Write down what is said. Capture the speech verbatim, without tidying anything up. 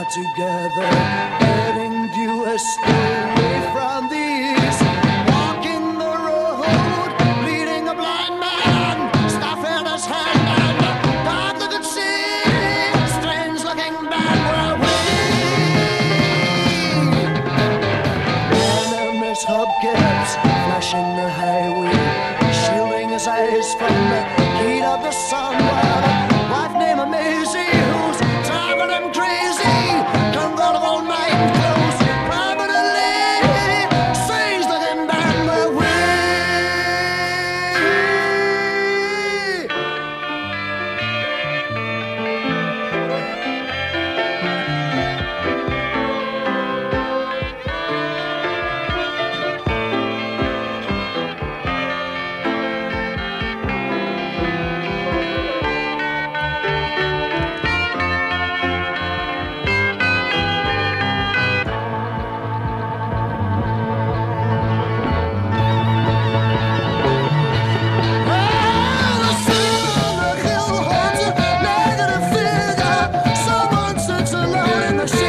are together, getting due a away from these. Walking the road, leading a blind man, stuff in his hand and a dog that could see. Strange looking man were we. Enemies hubcaps, flashing the highway, shielding his eyes from the heat of the sun. While a wife named Maisie, who's driving him crazy, convertible night clothes, permanently. Strange looking man were we. The